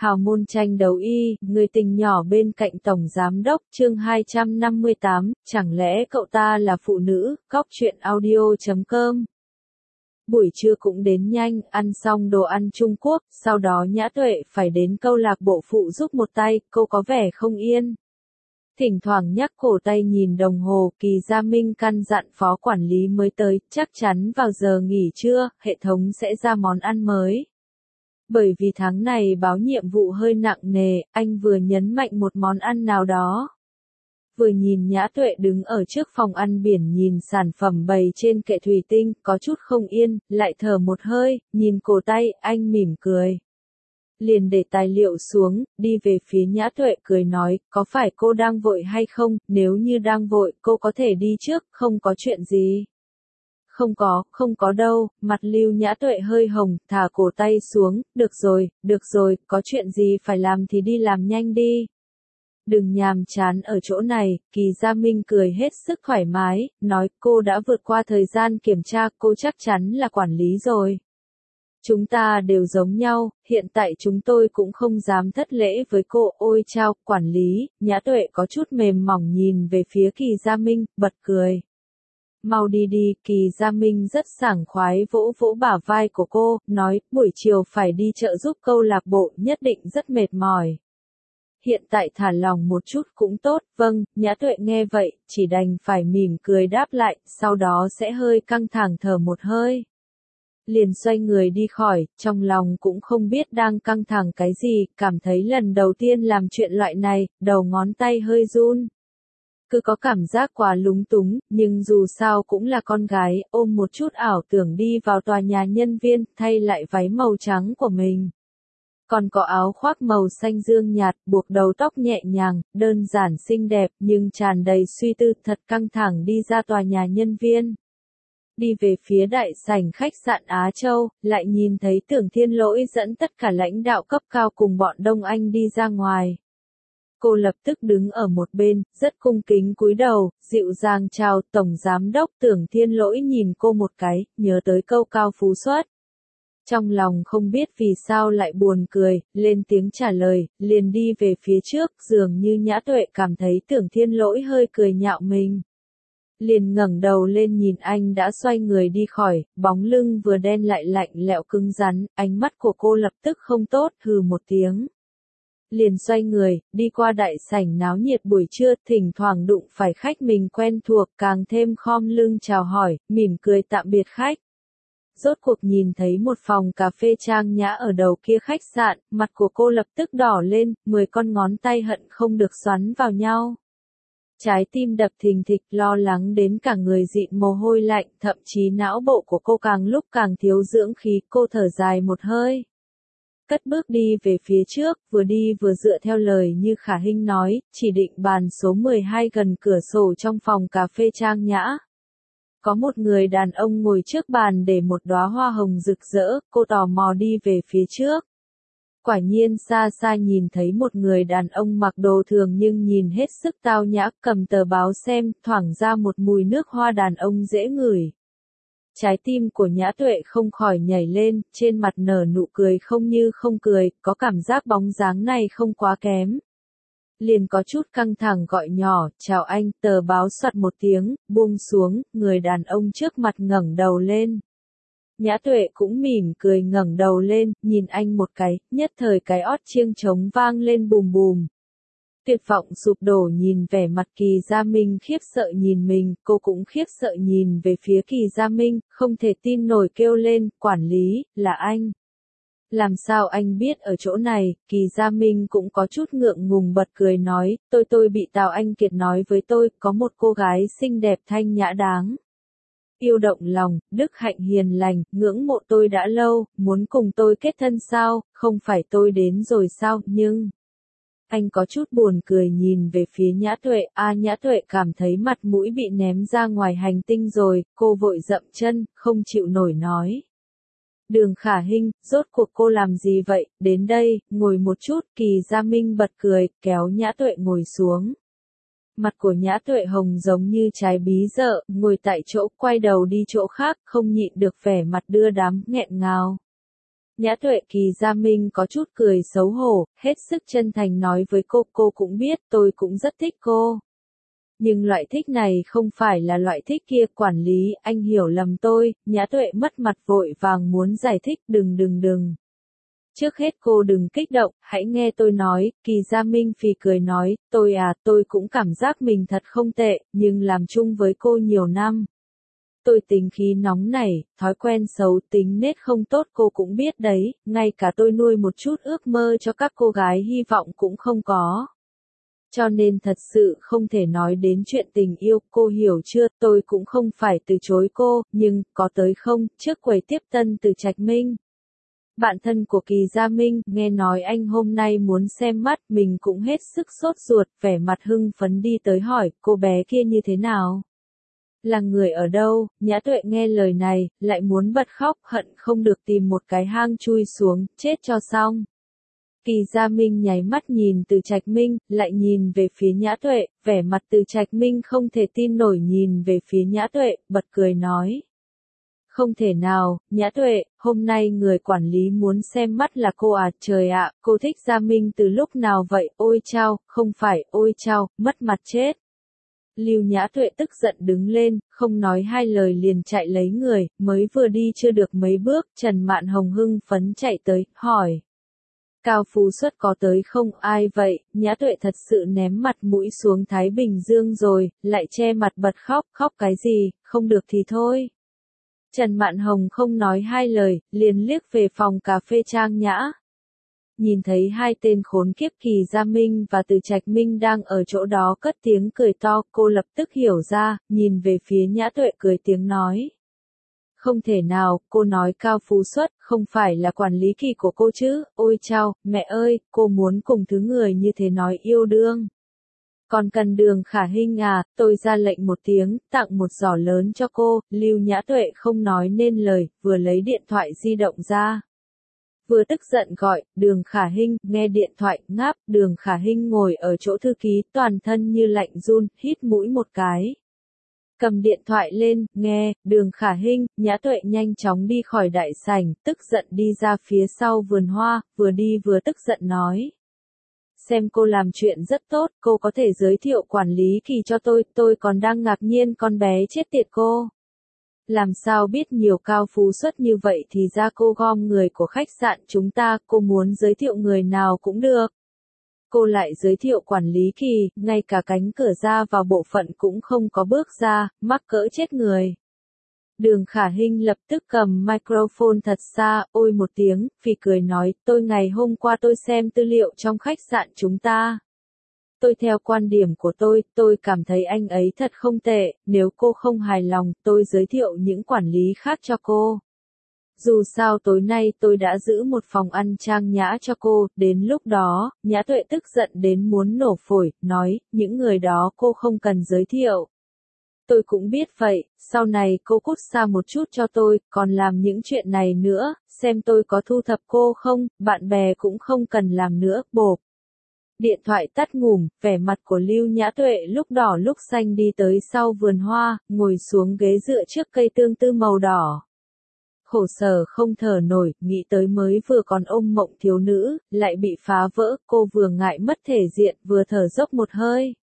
Hào môn tranh đấu y, người tình nhỏ bên cạnh tổng giám đốc, chương 258, chẳng lẽ cậu ta là phụ nữ, góc truyện audio.com. Buổi trưa cũng đến nhanh, ăn xong đồ ăn Trung Quốc, sau đó Nhã Tuệ phải đến câu lạc bộ phụ giúp một tay, cô có vẻ không yên. Thỉnh thoảng nhắc cổ tay nhìn đồng hồ, Kỳ Gia Minh căn dặn phó quản lý mới tới, chắc chắn vào giờ nghỉ trưa, hệ thống sẽ ra món ăn mới. Bởi vì tháng này báo nhiệm vụ hơi nặng nề, anh vừa nhấn mạnh một món ăn nào đó. Vừa nhìn Nhã Tuệ đứng ở trước phòng ăn biển nhìn sản phẩm bày trên kệ thủy tinh, có chút không yên, lại thở một hơi, nhìn cổ tay, anh mỉm cười. Liền để tài liệu xuống, đi về phía Nhã Tuệ cười nói, có phải cô đang vội hay không, nếu như đang vội, cô có thể đi trước, không có chuyện gì. Không có đâu, mặt Lưu Nhã Tuệ hơi hồng, thả cổ tay xuống, được rồi, có chuyện gì phải làm thì đi làm nhanh đi. Đừng nhàm chán ở chỗ này, Kỳ Gia Minh cười hết sức thoải mái, nói cô đã vượt qua thời gian kiểm tra, cô chắc chắn là quản lý rồi. Chúng ta đều giống nhau, hiện tại chúng tôi cũng không dám thất lễ với cô, ôi chao, quản lý, Nhã Tuệ có chút mềm mỏng nhìn về phía Kỳ Gia Minh, bật cười. Mau đi đi, Kỳ Gia Minh rất sảng khoái vỗ vỗ bả vai của cô, nói, buổi chiều phải đi chợ giúp câu lạc bộ, nhất định rất mệt mỏi. Hiện tại thả lòng một chút cũng tốt, vâng, Nhã Tuệ nghe vậy, chỉ đành phải mỉm cười đáp lại, sau đó sẽ hơi căng thẳng thở một hơi. Liền xoay người đi khỏi, trong lòng cũng không biết đang căng thẳng cái gì, cảm thấy lần đầu tiên làm chuyện loại này, đầu ngón tay hơi run. Cứ có cảm giác quá lúng túng, nhưng dù sao cũng là con gái, ôm một chút ảo tưởng đi vào tòa nhà nhân viên, thay lại váy màu trắng của mình. Còn có áo khoác màu xanh dương nhạt, buộc đầu tóc nhẹ nhàng, đơn giản xinh đẹp, nhưng tràn đầy suy tư, thật căng thẳng đi ra tòa nhà nhân viên. Đi về phía đại sảnh khách sạn Á Châu, lại nhìn thấy Tưởng Thiên Lỗi dẫn tất cả lãnh đạo cấp cao cùng bọn Đông Anh đi ra ngoài. Cô lập tức đứng ở một bên, rất cung kính cúi đầu, dịu dàng chào Tổng Giám đốc. Tưởng Thiên Lỗi nhìn cô một cái, nhớ tới câu cao phú xuất. Trong lòng không biết vì sao lại buồn cười, lên tiếng trả lời, liền đi về phía trước, dường như Nhã Tuệ cảm thấy Tưởng Thiên Lỗi hơi cười nhạo mình. Liền ngẩng đầu lên nhìn anh đã xoay người đi khỏi, bóng lưng vừa đen lại lạnh lẽo cứng rắn, ánh mắt của cô lập tức không tốt, hừ một tiếng. Liền xoay người, đi qua đại sảnh náo nhiệt buổi trưa, thỉnh thoảng đụng phải khách mình quen thuộc, càng thêm khom lưng chào hỏi, mỉm cười tạm biệt khách. Rốt cuộc nhìn thấy một phòng cà phê trang nhã ở đầu kia khách sạn, mặt của cô lập tức đỏ lên, 10 con ngón tay hận không được xoắn vào nhau. Trái tim đập thình thịch, lo lắng đến cả người dịn mồ hôi lạnh, thậm chí não bộ của cô càng lúc càng thiếu dưỡng khí, cô thở dài một hơi. Cất bước đi về phía trước, vừa đi vừa dựa theo lời như Khả Hinh nói, chỉ định bàn số 12 gần cửa sổ trong phòng cà phê trang nhã. Có một người đàn ông ngồi trước bàn để một đóa hoa hồng rực rỡ, cô tò mò đi về phía trước. Quả nhiên xa xa nhìn thấy một người đàn ông mặc đồ thường nhưng nhìn hết sức tao nhã, cầm tờ báo xem, thoảng ra một mùi nước hoa đàn ông dễ ngửi. Trái tim của Nhã Tuệ không khỏi nhảy lên, trên mặt nở nụ cười không như không cười, có cảm giác bóng dáng này không quá kém. Liền có chút căng thẳng gọi nhỏ, chào anh, tờ báo soạt một tiếng, buông xuống, người đàn ông trước mặt ngẩng đầu lên. Nhã Tuệ cũng mỉm cười ngẩng đầu lên, nhìn anh một cái, nhất thời cái ót chiêng trống vang lên bùm bùm. Tuyệt vọng sụp đổ nhìn vẻ mặt Kỳ Gia Minh khiếp sợ nhìn mình, cô cũng khiếp sợ nhìn về phía Kỳ Gia Minh, không thể tin nổi kêu lên, quản lý, là anh. Làm sao anh biết ở chỗ này, Kỳ Gia Minh cũng có chút ngượng ngùng bật cười nói, tôi bị Tào Anh Kiệt nói với tôi, có một cô gái xinh đẹp thanh nhã đáng yêu động lòng, đức hạnh hiền lành, ngưỡng mộ tôi đã lâu, muốn cùng tôi kết thân sao, không phải tôi đến rồi sao, nhưng... Anh có chút buồn cười nhìn về phía Nhã Tuệ, Nhã Tuệ cảm thấy mặt mũi bị ném ra ngoài hành tinh rồi, cô vội dậm chân, không chịu nổi nói. Đường Khả Hinh, rốt cuộc cô làm gì vậy, đến đây, ngồi một chút, Kỳ Gia Minh bật cười, kéo Nhã Tuệ ngồi xuống. Mặt của Nhã Tuệ hồng giống như trái bí dợ, ngồi tại chỗ, quay đầu đi chỗ khác, không nhịn được vẻ mặt đưa đám, nghẹn ngào. Nhã Tuệ. Kỳ Gia Minh có chút cười xấu hổ, hết sức chân thành nói với cô cũng biết tôi cũng rất thích cô. Nhưng loại thích này không phải là loại thích kia, quản lý, anh hiểu lầm tôi. Nhã Tuệ mất mặt vội vàng muốn giải thích, đừng. Trước hết cô đừng kích động, hãy nghe tôi nói. Kỳ Gia Minh phì cười nói, tôi cũng cảm giác mình thật không tệ, nhưng làm chung với cô nhiều năm. Tôi tính khí nóng nảy, thói quen xấu, tính nết không tốt cô cũng biết đấy, ngay cả tôi nuôi một chút ước mơ cho các cô gái hy vọng cũng không có. Cho nên thật sự không thể nói đến chuyện tình yêu, cô hiểu chưa, tôi cũng không phải từ chối cô, nhưng, có tới không, trước quầy tiếp tân từ Trạch Minh. Bạn thân của Kỳ Gia Minh, nghe nói anh hôm nay muốn xem mắt, mình cũng hết sức sốt ruột, vẻ mặt hưng phấn đi tới hỏi, cô bé kia như thế nào? Là người ở đâu? Nhã Tuệ nghe lời này, lại muốn bật khóc, hận không được tìm một cái hang chui xuống, chết cho xong. Kỳ Gia Minh nháy mắt nhìn từ Trạch Minh, lại nhìn về phía Nhã Tuệ, vẻ mặt từ Trạch Minh không thể tin nổi nhìn về phía Nhã Tuệ, bật cười nói. Không thể nào, Nhã Tuệ, hôm nay người quản lý muốn xem mắt là cô à, trời ạ, cô thích Gia Minh từ lúc nào vậy, ôi chao, không phải, ôi chao, mất mặt chết. Lưu Nhã Tuệ tức giận đứng lên, không nói hai lời liền chạy lấy người, mới vừa đi chưa được mấy bước, Trần Mạn Hồng hưng phấn chạy tới, hỏi. Cao Phú Xuất có tới không, ai vậy? Nhã Tuệ thật sự ném mặt mũi xuống Thái Bình Dương rồi, lại che mặt bật khóc, khóc cái gì, không được thì thôi. Trần Mạn Hồng không nói hai lời, liền liếc về phòng cà phê Trang Nhã. Nhìn thấy hai tên khốn kiếp Kỳ Gia Minh và Từ Trạch Minh đang ở chỗ đó cất tiếng cười to, cô lập tức hiểu ra, nhìn về phía Nhã Tuệ cười tiếng nói. Không thể nào, cô nói Cao Phú Xuất, không phải là quản lý Kỳ của cô chứ, ôi chao, mẹ ơi, cô muốn cùng thứ người như thế nói yêu đương. Còn cần Đường Khả Hinh à, tôi ra lệnh một tiếng, tặng một giỏ lớn cho cô, Lưu Nhã Tuệ không nói nên lời, vừa lấy điện thoại di động ra. Vừa tức giận gọi, Đường Khả Hinh, nghe điện thoại, ngáp, Đường Khả Hinh ngồi ở chỗ thư ký, toàn thân như lạnh run, hít mũi một cái. Cầm điện thoại lên, nghe, Đường Khả Hinh, Nhã Tuệ nhanh chóng đi khỏi đại sảnh, tức giận đi ra phía sau vườn hoa, vừa đi vừa tức giận nói. Xem cô làm chuyện rất tốt, cô có thể giới thiệu quản lý Kỳ cho tôi còn đang ngạc nhiên con bé chết tiệt cô. Làm sao biết nhiều Cao Phú Xuất như vậy thì ra cô gom người của khách sạn chúng ta, cô muốn giới thiệu người nào cũng được. Cô lại giới thiệu quản lý Kỳ, ngay cả cánh cửa ra vào bộ phận cũng không có bước ra, mắc cỡ chết người. Đường Khả Hinh lập tức cầm microphone thật xa, ôi một tiếng, phì cười nói, ngày hôm qua tôi xem tư liệu trong khách sạn chúng ta. Theo quan điểm của tôi cảm thấy anh ấy thật không tệ, nếu cô không hài lòng, tôi giới thiệu những quản lý khác cho cô. Dù sao tối nay tôi đã giữ một phòng ăn Trang Nhã cho cô, đến lúc đó, Nhã Tuệ tức giận đến muốn nổ phổi, nói, những người đó cô không cần giới thiệu. Tôi cũng biết vậy, sau này cô cút xa một chút cho tôi, còn làm những chuyện này nữa, xem tôi có thu thập cô không, bạn bè cũng không cần làm nữa, bộp. Điện thoại tắt ngủm, vẻ mặt của Lưu Nhã Tuệ lúc đỏ lúc xanh đi tới sau vườn hoa, ngồi xuống ghế dựa trước cây tương tư màu đỏ. Khổ sở không thở nổi, nghĩ tới mới vừa còn ôm mộng thiếu nữ, lại bị phá vỡ, cô vừa ngại mất thể diện, vừa thở dốc một hơi.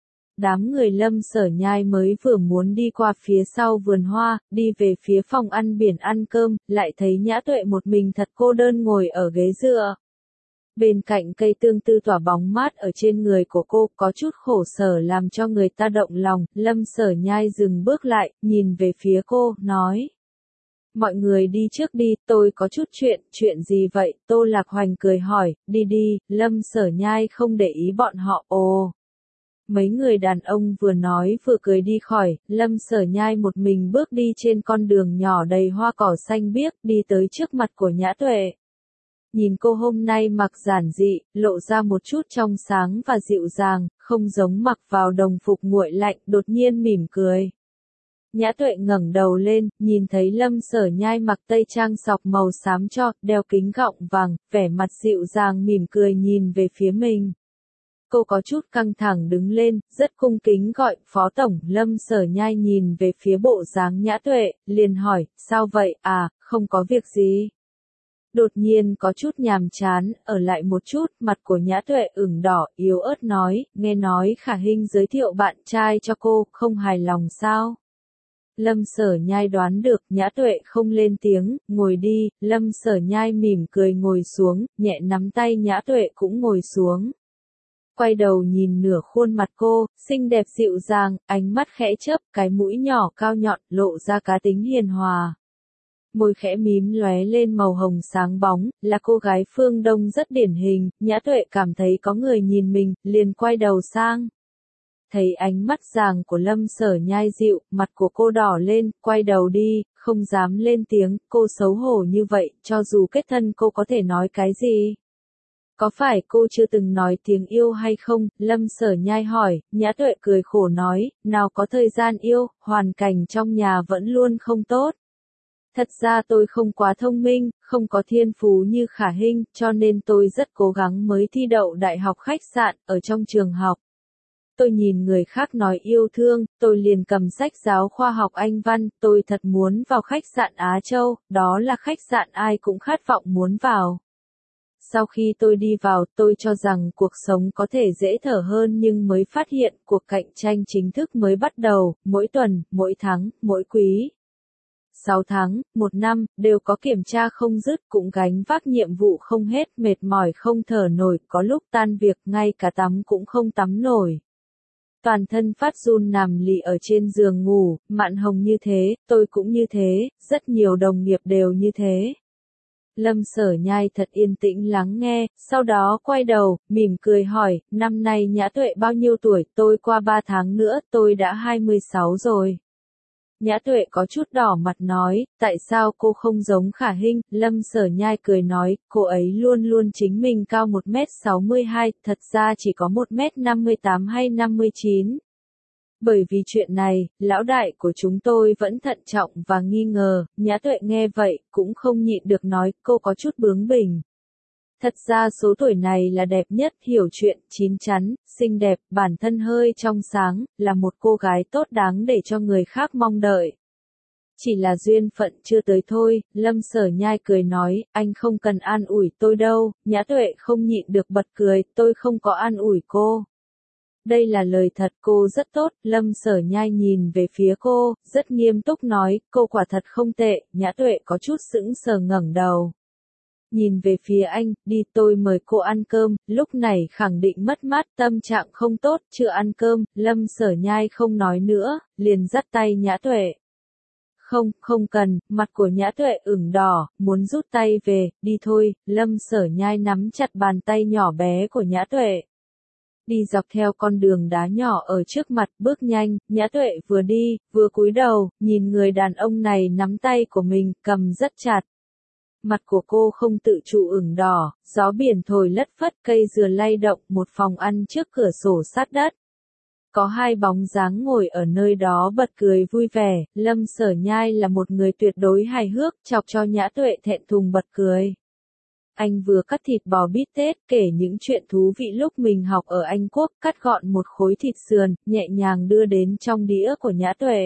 Đám người Lâm Sở Nhai mới vừa muốn đi qua phía sau vườn hoa, đi về phía phòng ăn biển ăn cơm, lại thấy Nhã Tuệ một mình thật cô đơn ngồi ở ghế dựa. Bên cạnh cây tương tư tỏa bóng mát ở trên người của cô, có chút khổ sở làm cho người ta động lòng, Lâm Sở Nhai dừng bước lại, nhìn về phía cô, nói. Mọi người đi trước đi, tôi có chút chuyện gì vậy, Tô Lạc Hoành cười hỏi, đi, Lâm Sở Nhai không để ý bọn họ, ồ. Mấy người đàn ông vừa nói vừa cười đi khỏi, Lâm Sở Nhai một mình bước đi trên con đường nhỏ đầy hoa cỏ xanh biếc, đi tới trước mặt của Nhã Tuệ. Nhìn cô hôm nay mặc giản dị, lộ ra một chút trong sáng và dịu dàng, không giống mặc vào đồng phục nguội lạnh, đột nhiên mỉm cười. Nhã Tuệ ngẩng đầu lên, nhìn thấy Lâm Sở Nhai mặc tây trang sọc màu xám cho, đeo kính gọng vàng, vẻ mặt dịu dàng mỉm cười nhìn về phía mình. Cô có chút căng thẳng đứng lên, rất cung kính gọi, Phó Tổng, Lâm Sở Nhai nhìn về phía bộ dáng Nhã Tuệ, liền hỏi, sao vậy, à, không có việc gì. Đột nhiên có chút nhàm chán, ở lại một chút, mặt của Nhã Tuệ ửng đỏ, yếu ớt nói, nghe nói Khả Hinh giới thiệu bạn trai cho cô, không hài lòng sao? Lâm Sở Nhai đoán được, Nhã Tuệ không lên tiếng, ngồi đi, Lâm Sở Nhai mỉm cười ngồi xuống, nhẹ nắm tay Nhã Tuệ cũng ngồi xuống. Quay đầu nhìn nửa khuôn mặt cô, xinh đẹp dịu dàng, ánh mắt khẽ chớp, cái mũi nhỏ cao nhọn, lộ ra cá tính hiền hòa. Môi khẽ mím lóe lên màu hồng sáng bóng, là cô gái phương Đông rất điển hình, Nhã Tuệ cảm thấy có người nhìn mình, liền quay đầu sang. Thấy ánh mắt ràng của Lâm Sở Nhai dịu, mặt của cô đỏ lên, quay đầu đi, không dám lên tiếng, cô xấu hổ như vậy, cho dù kết thân cô có thể nói cái gì? Có phải cô chưa từng nói tiếng yêu hay không? Lâm Sở Nhai hỏi, Nhã Tuệ cười khổ nói, nào có thời gian yêu, hoàn cảnh trong nhà vẫn luôn không tốt. Thật ra tôi không quá thông minh, không có thiên phú như Khả Hinh, cho nên tôi rất cố gắng mới thi đậu đại học khách sạn, ở trong trường học. Tôi nhìn người khác nói yêu thương, tôi liền cầm sách giáo khoa học Anh văn, tôi thật muốn vào khách sạn Á Châu, đó là khách sạn ai cũng khát vọng muốn vào. Sau khi tôi đi vào, tôi cho rằng cuộc sống có thể dễ thở hơn nhưng mới phát hiện cuộc cạnh tranh chính thức mới bắt đầu, mỗi tuần, mỗi tháng, mỗi quý. 6 tháng, 1 năm, đều có kiểm tra không dứt, cũng gánh vác nhiệm vụ không hết, mệt mỏi không thở nổi, có lúc tan việc ngay cả tắm cũng không tắm nổi. Toàn thân phát run nằm lì ở trên giường ngủ, Mạn Hồng như thế, tôi cũng như thế, rất nhiều đồng nghiệp đều như thế. Lâm Sở Nhai thật yên tĩnh lắng nghe, sau đó quay đầu, mỉm cười hỏi, năm nay Nhã Tuệ bao nhiêu tuổi, tôi qua 3 tháng nữa, tôi đã 26 rồi. Nhã Tuệ có chút đỏ mặt nói, tại sao cô không giống Khả Hinh? Lâm Sở Nhai cười nói, cô ấy luôn luôn chính mình cao 1m62, thật ra chỉ có 1m58 hay 59. Bởi vì chuyện này, lão đại của chúng tôi vẫn thận trọng và nghi ngờ, Nhã Tuệ nghe vậy, cũng không nhịn được nói, cô có chút bướng bỉnh. Thật ra số tuổi này là đẹp nhất, hiểu chuyện, chín chắn, xinh đẹp, bản thân hơi trong sáng, là một cô gái tốt đáng để cho người khác mong đợi. Chỉ là duyên phận chưa tới thôi, Lâm Sở Nhai cười nói, anh không cần an ủi tôi đâu, Nhã Tuệ không nhịn được bật cười, tôi không có an ủi cô. Đây là lời thật, cô rất tốt, Lâm Sở Nhai nhìn về phía cô, rất nghiêm túc nói, cô quả thật không tệ, Nhã Tuệ có chút sững sờ ngẩng đầu. Nhìn về phía anh, đi tôi mời cô ăn cơm, lúc này khẳng định mất mát, tâm trạng không tốt, chưa ăn cơm, Lâm Sở Nhai không nói nữa, liền dắt tay Nhã Tuệ. Không, không cần, mặt của Nhã Tuệ ửng đỏ, muốn rút tay về, đi thôi, Lâm Sở Nhai nắm chặt bàn tay nhỏ bé của Nhã Tuệ. Đi dọc theo con đường đá nhỏ ở trước mặt, bước nhanh, Nhã Tuệ vừa đi, vừa cúi đầu, nhìn người đàn ông này nắm tay của mình, cầm rất chặt. Mặt của cô không tự chủ ửng đỏ, gió biển thổi lất phất, cây dừa lay động, một phòng ăn trước cửa sổ sát đất. Có hai bóng dáng ngồi ở nơi đó bật cười vui vẻ, Lâm Sở Nhai là một người tuyệt đối hài hước, chọc cho Nhã Tuệ thẹn thùng bật cười. Anh vừa cắt thịt bò bít tết, kể những chuyện thú vị lúc mình học ở Anh Quốc, cắt gọn một khối thịt sườn, nhẹ nhàng đưa đến trong đĩa của Nhã Tuệ.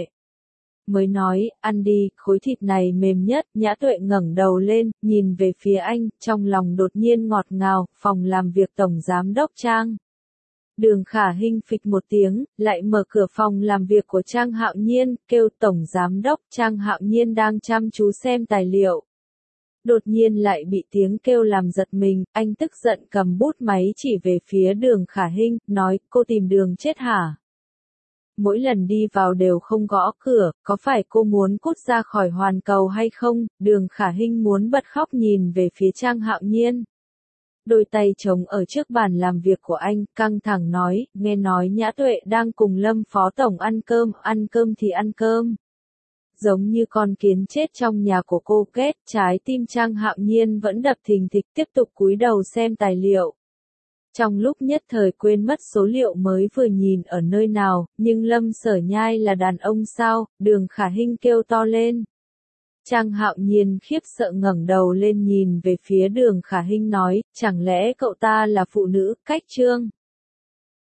Mới nói, ăn đi, khối thịt này mềm nhất, Nhã Tuệ ngẩng đầu lên, nhìn về phía anh, trong lòng đột nhiên ngọt ngào, phòng làm việc Tổng Giám đốc Trang. Đường Khả Hinh phịch một tiếng, lại mở cửa phòng làm việc của Trang Hạo Nhiên, kêu Tổng Giám đốc, Trang Hạo Nhiên đang chăm chú xem tài liệu. Đột nhiên lại bị tiếng kêu làm giật mình, anh tức giận cầm bút máy chỉ về phía Đường Khả Hinh, nói, cô tìm Đường chết hả? Mỗi lần đi vào đều không gõ cửa, có phải cô muốn cút ra khỏi hoàn cầu hay không? Đường Khả Hinh muốn bật khóc nhìn về phía Trang Hạo Nhiên. Đôi tay trống ở trước bàn làm việc của anh, căng thẳng nói, nghe nói Nhã Tuệ đang cùng Lâm Phó Tổng ăn cơm thì ăn cơm. Giống như con kiến chết trong nhà của cô kết, trái tim Trang Hạo Nhiên vẫn đập thình thịch tiếp tục cúi đầu xem tài liệu. Trong lúc nhất thời quên mất số liệu mới vừa nhìn ở nơi nào, nhưng Lâm Sở Nhai là đàn ông sao, Đường Khả Hinh kêu to lên. Trang Hạo Nhiên khiếp sợ ngẩng đầu lên nhìn về phía Đường Khả Hinh nói, chẳng lẽ cậu ta là phụ nữ, cách trương.